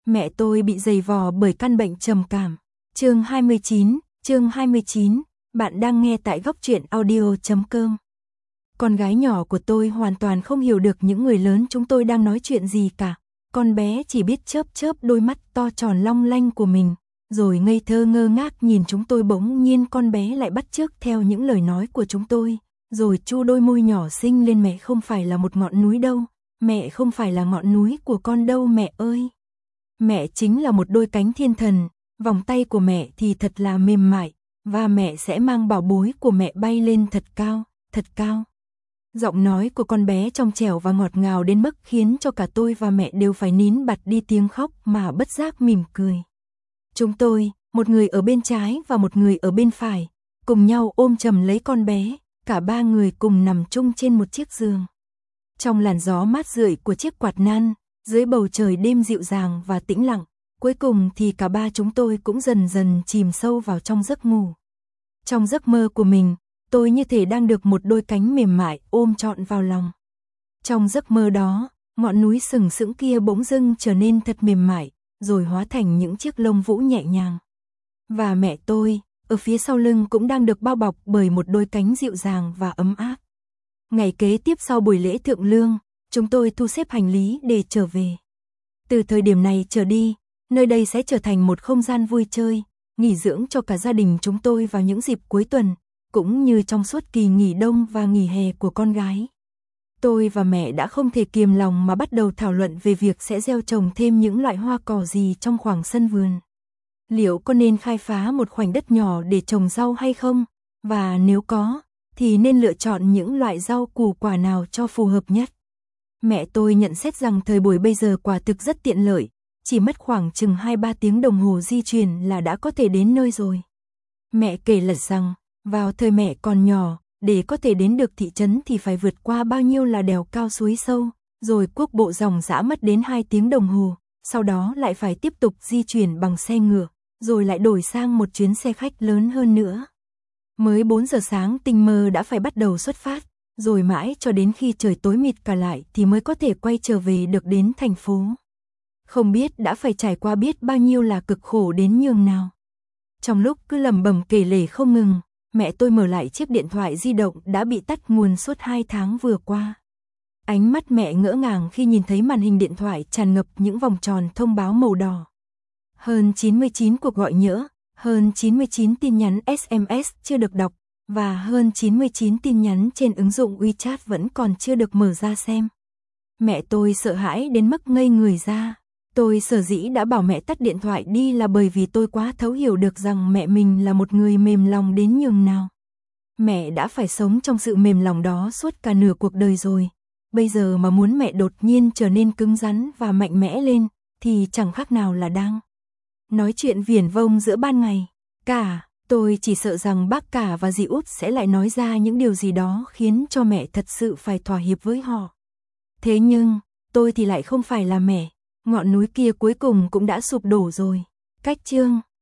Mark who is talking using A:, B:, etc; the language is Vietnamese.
A: Mẹ tôi bị dày vò bởi căn bệnh trầm cảm. Chương 29, bạn đang nghe tại Góc Truyện Audio.com. Con gái nhỏ của tôi hoàn toàn không hiểu được những người lớn chúng tôi đang nói chuyện gì cả. Con bé chỉ biết chớp chớp đôi mắt to tròn long lanh của mình, rồi ngây thơ ngơ ngác nhìn chúng tôi. Bỗng nhiên con bé lại bắt chước theo những lời nói của chúng tôi, rồi chu đôi môi nhỏ xinh lên. Mẹ không phải là một ngọn núi đâu, mẹ không phải là ngọn núi của con đâu mẹ ơi. Mẹ chính là một đôi cánh thiên thần, vòng tay của mẹ thì thật là mềm mại, và mẹ sẽ mang bảo bối của mẹ bay lên thật cao, thật cao. Giọng nói của con bé trong trẻo và ngọt ngào đến mức khiến cho cả tôi và mẹ đều phải nín bặt đi tiếng khóc mà bất giác mỉm cười. Chúng tôi, một người ở bên trái và một người ở bên phải, cùng nhau ôm chầm lấy con bé, cả ba người cùng nằm chung trên một chiếc giường. Trong làn gió mát rượi của chiếc quạt nan, dưới bầu trời đêm dịu dàng và tĩnh lặng, cuối cùng thì cả ba chúng tôi cũng dần dần chìm sâu vào trong giấc ngủ. Trong giấc mơ của mình, tôi như thể đang được một đôi cánh mềm mại ôm trọn vào lòng. Trong giấc mơ đó, ngọn núi sừng sững kia bỗng dưng trở nên thật mềm mại, rồi hóa thành những chiếc lông vũ nhẹ nhàng. Và mẹ tôi, ở phía sau lưng cũng đang được bao bọc bởi một đôi cánh dịu dàng và ấm áp. Ngày kế tiếp sau buổi lễ thượng lương, chúng tôi thu xếp hành lý để trở về. Từ thời điểm này trở đi, nơi đây sẽ trở thành một không gian vui chơi, nghỉ dưỡng cho cả gia đình chúng tôi vào những dịp cuối tuần, cũng như trong suốt kỳ nghỉ đông và nghỉ hè của con gái. Tôi và mẹ đã không thể kiềm lòng mà bắt đầu thảo luận về việc sẽ gieo trồng thêm những loại hoa cỏ gì trong khoảng sân vườn. Liệu có nên khai phá một khoảnh đất nhỏ để trồng rau hay không? Và nếu có, thì nên lựa chọn những loại rau củ quả nào cho phù hợp nhất? Mẹ tôi nhận xét rằng thời buổi bây giờ quả thực rất tiện lợi, chỉ mất khoảng chừng 2-3 tiếng đồng hồ di chuyển là đã có thể đến nơi rồi. Mẹ kể lật rằng, vào thời mẹ còn nhỏ, để có thể đến được thị trấn thì phải vượt qua bao nhiêu là đèo cao suối sâu, rồi quốc bộ ròng rã mất đến 2 tiếng đồng hồ, sau đó lại phải tiếp tục di chuyển bằng xe ngựa, rồi lại đổi sang một chuyến xe khách lớn hơn nữa. Mới 4 giờ sáng tinh mơ đã phải bắt đầu xuất phát, rồi mãi cho đến khi trời tối mịt cả lại thì mới có thể quay trở về được đến thành phố. Không biết đã phải trải qua biết bao nhiêu là cực khổ đến nhường nào. Trong lúc cứ lẩm bẩm kể lể không ngừng, mẹ tôi mở lại chiếc điện thoại di động đã bị tắt nguồn suốt 2 tháng vừa qua. Ánh mắt mẹ ngỡ ngàng khi nhìn thấy màn hình điện thoại tràn ngập những vòng tròn thông báo màu đỏ. Hơn 99 cuộc gọi nhỡ, hơn 99 tin nhắn SMS chưa được đọc, và hơn 99 tin nhắn trên ứng dụng WeChat vẫn còn chưa được mở ra xem. Mẹ tôi sợ hãi đến mức ngây người ra. Tôi sở dĩ đã bảo mẹ tắt điện thoại đi là bởi vì tôi quá thấu hiểu được rằng mẹ mình là một người mềm lòng đến nhường nào. Mẹ đã phải sống trong sự mềm lòng đó suốt cả nửa cuộc đời rồi. Bây giờ mà muốn mẹ đột nhiên trở nên cứng rắn và mạnh mẽ lên, thì chẳng khác nào là đang nói chuyện viển vông giữa ban ngày. Tôi chỉ sợ rằng bác cả và dì út sẽ lại nói ra những điều gì đó khiến cho mẹ thật sự phải thỏa hiệp với họ. Thế nhưng, tôi thì lại không phải là mẹ. Ngọn núi kia cuối cùng cũng đã sụp đổ rồi. Cách chương